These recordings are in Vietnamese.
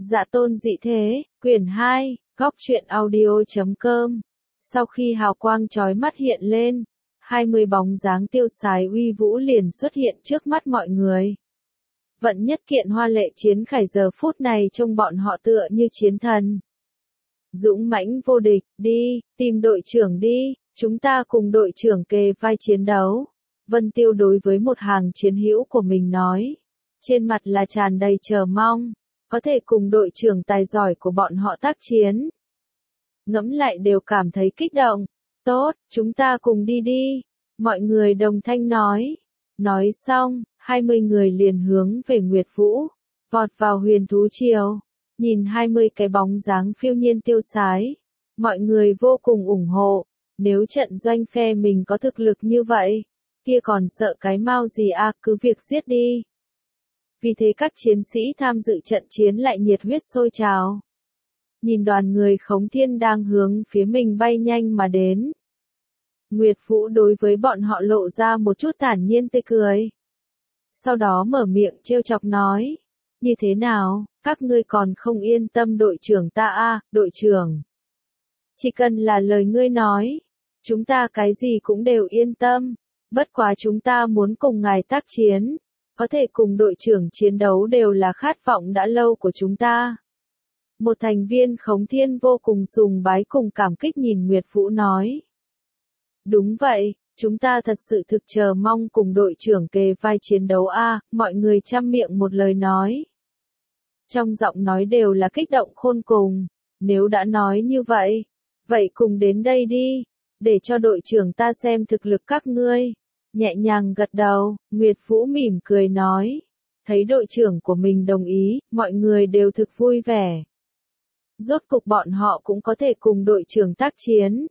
Dạ tôn dị thế, quyển 2, góc truyện audio.com. Sau khi hào quang chói mắt hiện lên, 20 bóng dáng tiêu sái uy vũ liền xuất hiện trước mắt mọi người. Vận nhất kiện hoa lệ chiến khải giờ phút này trông bọn họ tựa như chiến thần. Dũng mãnh vô địch, đi, tìm đội trưởng đi, chúng ta cùng đội trưởng kề vai chiến đấu. Vân Tiêu đối với một hàng chiến hữu của mình nói. Trên mặt là tràn đầy chờ mong, có thể cùng đội trưởng tài giỏi của bọn họ tác chiến. Ngẫm lại đều cảm thấy kích động. Tốt, chúng ta cùng đi đi. Mọi người đồng thanh nói. Nói xong, 20 người liền hướng về Nguyệt Vũ, vọt vào huyền thú triều. Nhìn 20 cái bóng dáng phiêu nhiên tiêu sái, mọi người vô cùng ủng hộ. Nếu trận doanh phe mình có thực lực như vậy, kia còn sợ cái mau gì à, cứ việc giết đi. Vì thế các chiến sĩ tham dự trận chiến lại nhiệt huyết sôi trào. Nhìn đoàn người Khống Thiên đang hướng phía mình bay nhanh mà đến. Nguyệt Vũ đối với bọn họ lộ ra một chút thản nhiên tươi cười. Sau đó mở miệng trêu chọc nói. Như thế nào, các ngươi còn không yên tâm đội trưởng ta à, đội trưởng. Chỉ cần là lời ngươi nói, chúng ta cái gì cũng đều yên tâm. Bất quá chúng ta muốn cùng ngài tác chiến. Có thể cùng đội trưởng chiến đấu đều là khát vọng đã lâu của chúng ta. Một thành viên Khống Thiên vô cùng sùng bái cùng cảm kích nhìn Nguyệt Vũ nói. Đúng vậy, chúng ta thật sự thực chờ mong cùng đội trưởng kề vai chiến đấu a, mọi người trăm miệng một lời nói. Trong giọng nói đều là kích động khôn cùng, nếu đã nói như vậy, vậy cùng đến đây đi, để cho đội trưởng ta xem thực lực các ngươi. Nhẹ nhàng gật đầu, Nguyệt Vũ mỉm cười nói. Thấy đội trưởng của mình đồng ý, mọi người đều thực vui vẻ. Rốt cục bọn họ cũng có thể cùng đội trưởng tác chiến.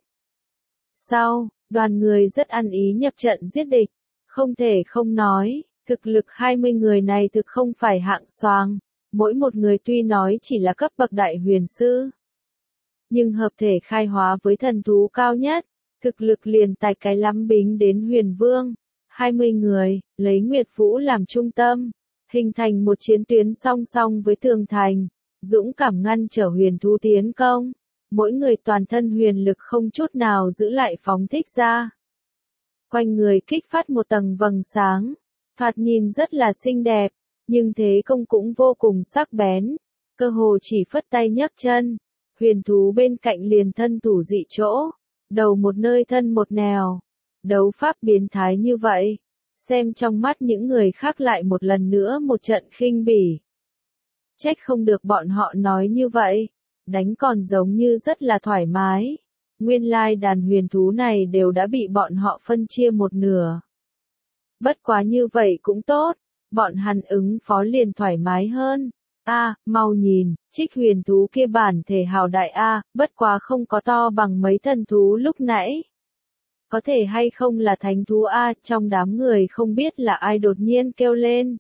Sau, đoàn người rất ăn ý nhập trận giết địch. Không thể không nói, thực lực 20 người này thực không phải hạng xoàng. Mỗi một người tuy nói chỉ là cấp bậc đại huyền sư, nhưng hợp thể khai hóa với thần thú cao nhất. Thực lực liền tài cái lắm bính đến huyền vương. 20 người, lấy Nguyệt Vũ làm trung tâm, hình thành một chiến tuyến song song với tường thành, dũng cảm ngăn trở huyền thú tiến công. Mỗi người toàn thân huyền lực không chút nào giữ lại phóng thích ra. Quanh người kích phát một tầng vầng sáng, thoạt nhìn rất là xinh đẹp, nhưng thế công cũng vô cùng sắc bén, cơ hồ chỉ phất tay nhấc chân. Huyền thú bên cạnh liền thân thủ dị chỗ. Đầu một nơi thân một nẻo. Đấu pháp biến thái như vậy. Xem trong mắt những người khác lại một lần nữa một trận khinh bỉ. Trách không được bọn họ nói như vậy. Đánh còn giống như rất là thoải mái. Nguyên lai đàn huyền thú này đều đã bị bọn họ phân chia một nửa. Bất quá như vậy cũng tốt. Bọn hắn ứng phó liền thoải mái hơn. Mau nhìn, trích huyền thú kia bản thể hào đại bất quá không có to bằng mấy thần thú lúc nãy. Có thể hay không là thánh thú trong đám người không biết là ai đột nhiên kêu lên.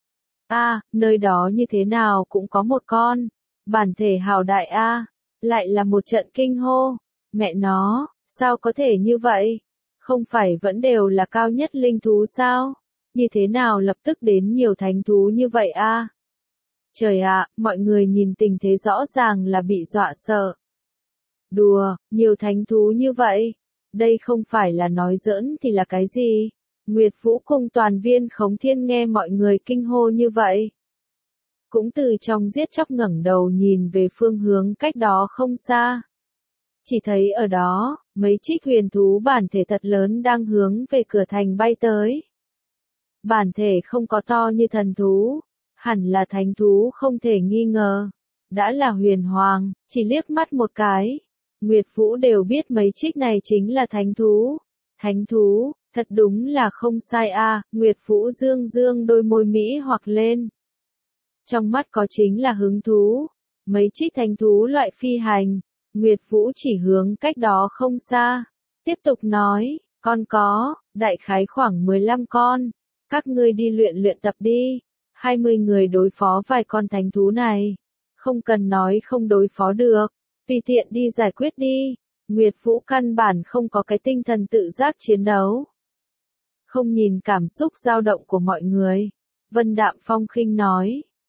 Nơi đó như thế nào cũng có một con, bản thể hào đại lại là một trận kinh hô. Mẹ nó, sao có thể như vậy? Không phải vẫn đều là cao nhất linh thú sao? Như thế nào lập tức đến nhiều thánh thú như vậy Trời ạ, mọi người nhìn tình thế rõ ràng là bị dọa sợ. Đùa, nhiều thánh thú như vậy. Đây không phải là nói giỡn thì là cái gì? Nguyệt Vũ cùng toàn viên Khống Thiên nghe mọi người kinh hô như vậy. Cũng từ trong giết chóc ngẩng đầu nhìn về phương hướng cách đó không xa. Chỉ thấy ở đó, mấy trích huyền thú bản thể thật lớn đang hướng về cửa thành bay tới. Bản thể không có to như thần thú. Hẳn là thánh thú không thể nghi ngờ. Đã là huyền hoàng, chỉ liếc mắt một cái. Nguyệt Vũ đều biết mấy trích này chính là thánh thú. Thánh thú, thật đúng là không sai Nguyệt Vũ dương dương đôi môi mỹ hoặc lên. Trong mắt có chính là hứng thú. Mấy trích thánh thú loại phi hành. Nguyệt Vũ chỉ hướng cách đó không xa. Tiếp tục nói, con có, đại khái khoảng 15 con. Các ngươi đi luyện tập đi. 20 người đối phó vài con thánh thú này. Không cần nói không đối phó được. Tùy tiện đi giải quyết đi. Nguyệt Vũ căn bản không có cái tinh thần tự giác chiến đấu. Không nhìn cảm xúc dao động của mọi người. Vân Đạm Phong khinh nói.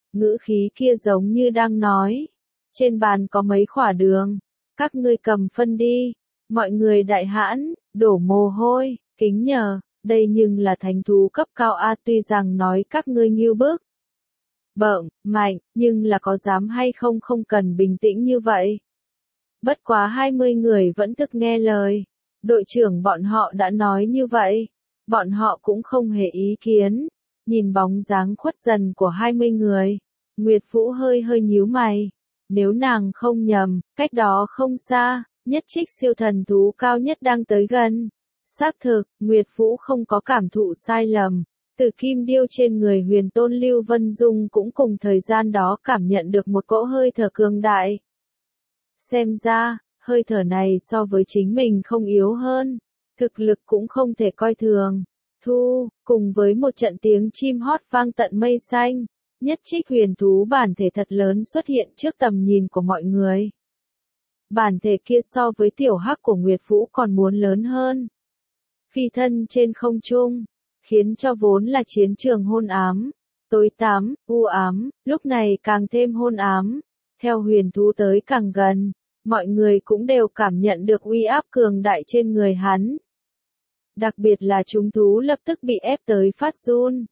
ngữ khí kia giống như đang nói. Trên bàn có mấy khỏa đường, các ngươi cầm phân đi. Mọi người đại hãn, đổ mồ hôi, kính nhờ, đây nhưng là thánh thú cấp cao a, tuy rằng nói các ngươi nghiêu bức, bợm, mạnh, nhưng là có dám hay không không cần bình tĩnh như vậy. Bất quá 20 người vẫn thực nghe lời. Đội trưởng bọn họ đã nói như vậy. Bọn họ cũng không hề ý kiến. Nhìn bóng dáng khuất dần của 20 người. Nguyệt Vũ hơi hơi nhíu mày. Nếu nàng không nhầm, cách đó không xa, nhất trích siêu thần thú cao nhất đang tới gần. Xác thực, Nguyệt Vũ không có cảm thụ sai lầm. Từ kim điêu trên người huyền tôn Lưu Vân Dung cũng cùng thời gian đó cảm nhận được một cỗ hơi thở cường đại. Xem ra, hơi thở này so với chính mình không yếu hơn, thực lực cũng không thể coi thường. Thu, cùng với một trận tiếng chim hót vang tận mây xanh, nhất trích huyền thú bản thể thật lớn xuất hiện trước tầm nhìn của mọi người. Bản thể kia so với tiểu hắc của Nguyệt Vũ còn muốn lớn hơn. Phi thân trên không trung, khiến cho vốn là chiến trường hôn ám, tối tăm, u ám, lúc này càng thêm hôn ám. Theo huyền thú tới càng gần, mọi người cũng đều cảm nhận được uy áp cường đại trên người hắn. Đặc biệt là chúng thú lập tức bị ép tới phát run.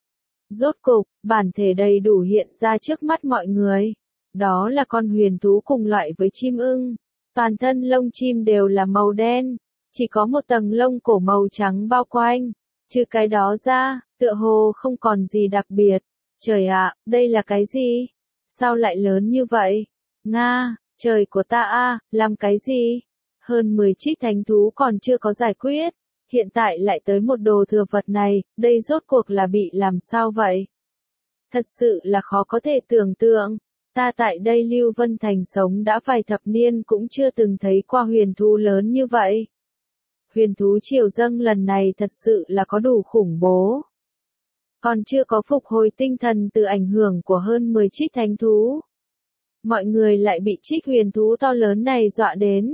Rốt cục, bản thể đầy đủ hiện ra trước mắt mọi người. Đó là con huyền thú cùng loại với chim ưng. Toàn thân lông chim đều là màu đen, chỉ có một tầng lông cổ màu trắng bao quanh. Trừ cái đó ra, tựa hồ không còn gì đặc biệt. Trời ạ, đây là cái gì? Sao lại lớn như vậy? Nga, trời của ta a, làm cái gì? Hơn 10 trích thánh thú còn chưa có giải quyết. Hiện tại lại tới một đồ thừa vật này, đây rốt cuộc là bị làm sao vậy? Thật sự là khó có thể tưởng tượng. Ta tại đây Lưu Vân Thành sống đã vài thập niên cũng chưa từng thấy qua huyền thú lớn như vậy. Huyền thú triều dâng lần này thật sự là có đủ khủng bố. Còn chưa có phục hồi tinh thần từ ảnh hưởng của hơn 10 trích thánh thú. Mọi người lại bị trích huyền thú to lớn này dọa đến.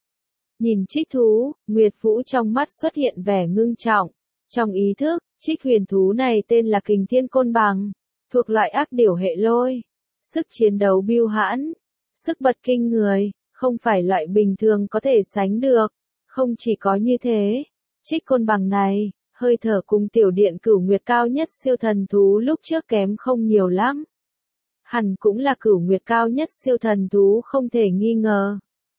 Nhìn trích thú, Nguyệt Vũ trong mắt xuất hiện vẻ ngưng trọng. Trong ý thức, trích huyền thú này tên là Kình Thiên Côn Bằng, thuộc loại ác điểu hệ lôi. Sức chiến đấu bưu hãn, sức bật kinh người, không phải loại bình thường có thể sánh được. Không chỉ có như thế, trích côn bằng này, hơi thở cùng tiểu điện cửu nguyệt cao nhất siêu thần thú lúc trước kém không nhiều lắm. Hẳn cũng là cửu nguyệt cao nhất siêu thần thú không thể nghi ngờ.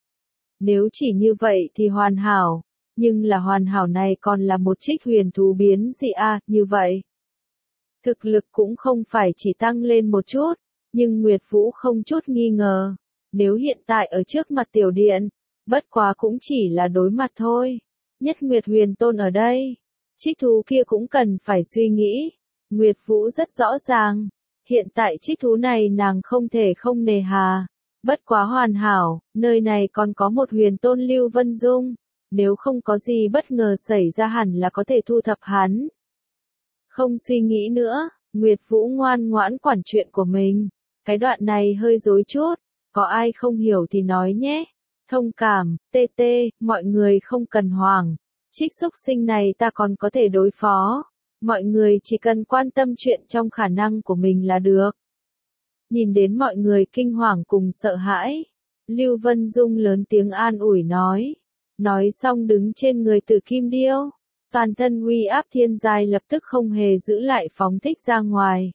Nếu chỉ như vậy thì hoàn hảo, nhưng là hoàn hảo này còn là một trích huyền thú biến dị a, như vậy. Thực lực cũng không phải chỉ tăng lên một chút, nhưng Nguyệt Vũ không chút nghi ngờ. Nếu hiện tại ở trước mặt tiểu điện, bất quá cũng chỉ là đối mặt thôi. Nhất Nguyệt huyền tôn ở đây. Trích thú kia cũng cần phải suy nghĩ. Nguyệt Vũ rất rõ ràng. Hiện tại trích thú này nàng không thể không nề hà. Bất quá hoàn hảo, nơi này còn có một huyền tôn Lưu Vân Dung. Nếu không có gì bất ngờ xảy ra hẳn là có thể thu thập hắn. Không suy nghĩ nữa, Nguyệt Vũ ngoan ngoãn quản chuyện của mình. Cái đoạn này hơi rối chút. Có ai không hiểu thì nói nhé. Thông cảm, TT, mọi người không cần hoảng. Trích xúc sinh này ta còn có thể đối phó. Mọi người chỉ cần quan tâm chuyện trong khả năng của mình là được. Nhìn đến mọi người kinh hoàng cùng sợ hãi. Lưu Vân Dung lớn tiếng an ủi nói. Nói xong đứng trên người Tử Kim Điêu. Toàn thân uy áp thiên giai lập tức không hề giữ lại phóng thích ra ngoài.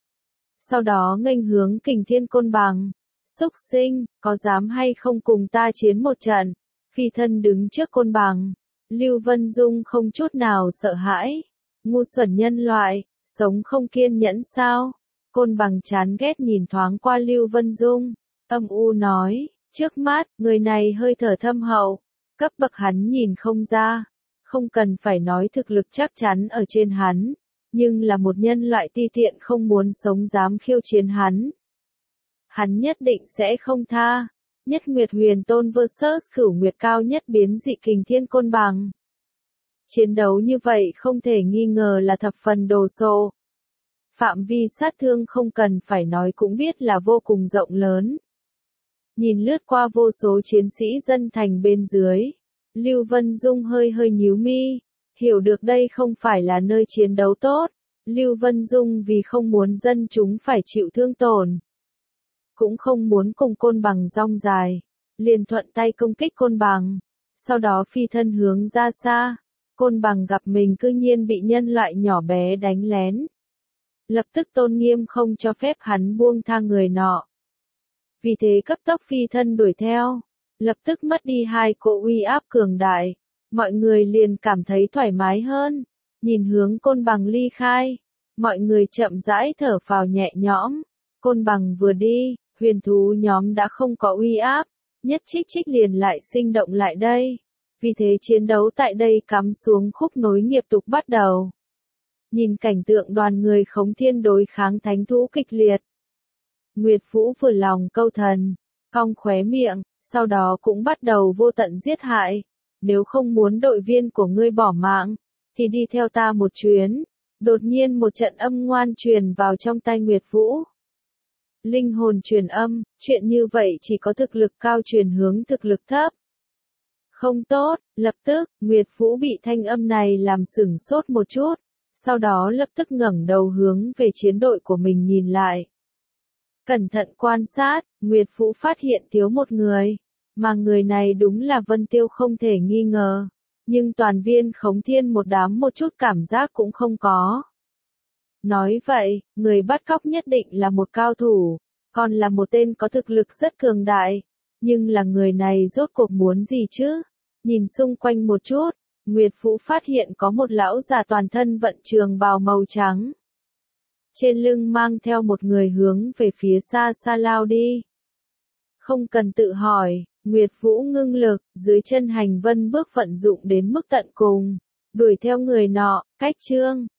Sau đó nghênh hướng Kình Thiên Côn Bằng. Xúc sinh, có dám hay không cùng ta chiến một trận? Phi thân đứng trước côn bằng. Lưu Vân Dung không chút nào sợ hãi. Ngu xuẩn nhân loại, sống không kiên nhẫn sao? Côn bằng chán ghét nhìn thoáng qua Lưu Vân Dung. Âm u nói, trước mắt, người này hơi thở thâm hậu. Cấp bậc hắn nhìn không ra. Không cần phải nói thực lực chắc chắn ở trên hắn. Nhưng là một nhân loại ti tiện không muốn sống dám khiêu chiến hắn. Hắn nhất định sẽ không tha. Nhất Nguyệt huyền tôn vs cửu nguyệt cao nhất biến dị Kình Thiên Côn Bằng. Chiến đấu như vậy không thể nghi ngờ là thập phần đồ sộ. Phạm vi sát thương không cần phải nói cũng biết là vô cùng rộng lớn. Nhìn lướt qua vô số chiến sĩ dân thành bên dưới. Lưu Vân Dung hơi hơi nhíu mi. Hiểu được đây không phải là nơi chiến đấu tốt. Lưu Vân Dung vì không muốn dân chúng phải chịu thương tổn, cũng không muốn cùng Côn Bằng rong dài, liền thuận tay công kích Côn Bằng, sau đó phi thân hướng ra xa. Côn Bằng gặp mình cư nhiên bị nhân loại nhỏ bé đánh lén, lập tức tôn nghiêm không cho phép hắn buông tha người nọ. Vì thế cấp tốc phi thân đuổi theo, lập tức mất đi hai cỗ uy áp cường đại, mọi người liền cảm thấy thoải mái hơn, nhìn hướng Côn Bằng ly khai, mọi người chậm rãi thở phào nhẹ nhõm. Côn Bằng vừa đi, huyền thú nhóm đã không có uy áp, nhất Trích Trích liền lại sinh động lại đây. Vì thế chiến đấu tại đây cắm xuống khúc nối nghiệp tục bắt đầu. Nhìn cảnh tượng đoàn người Khống Thiên đối kháng thánh thú kịch liệt, Nguyệt Vũ vừa lòng câu thần, cong khóe miệng, sau đó cũng bắt đầu vô tận giết hại. Nếu không muốn đội viên của ngươi bỏ mạng, thì đi theo ta một chuyến. Đột nhiên một trận âm ngoan truyền vào trong tai Nguyệt Vũ. Linh hồn truyền âm, chuyện như vậy chỉ có thực lực cao truyền hướng thực lực thấp. Không tốt, lập tức, Nguyệt Vũ bị thanh âm này làm sửng sốt một chút, sau đó lập tức ngẩng đầu hướng về chiến đội của mình nhìn lại. Cẩn thận quan sát, Nguyệt Vũ phát hiện thiếu một người, mà người này đúng là Vân Tiêu không thể nghi ngờ, nhưng toàn viên Khống Thiên một đám một chút cảm giác cũng không có. Nói vậy, người bắt cóc nhất định là một cao thủ, còn là một tên có thực lực rất cường đại, nhưng là người này rốt cuộc muốn gì chứ? Nhìn xung quanh một chút, Nguyệt Vũ phát hiện có một lão già toàn thân vận trường bào màu trắng. Trên lưng mang theo một người hướng về phía xa xa lao đi. Không cần tự hỏi, Nguyệt Vũ ngưng lực, dưới chân hành vân bước vận dụng đến mức tận cùng, đuổi theo người nọ, cách chương.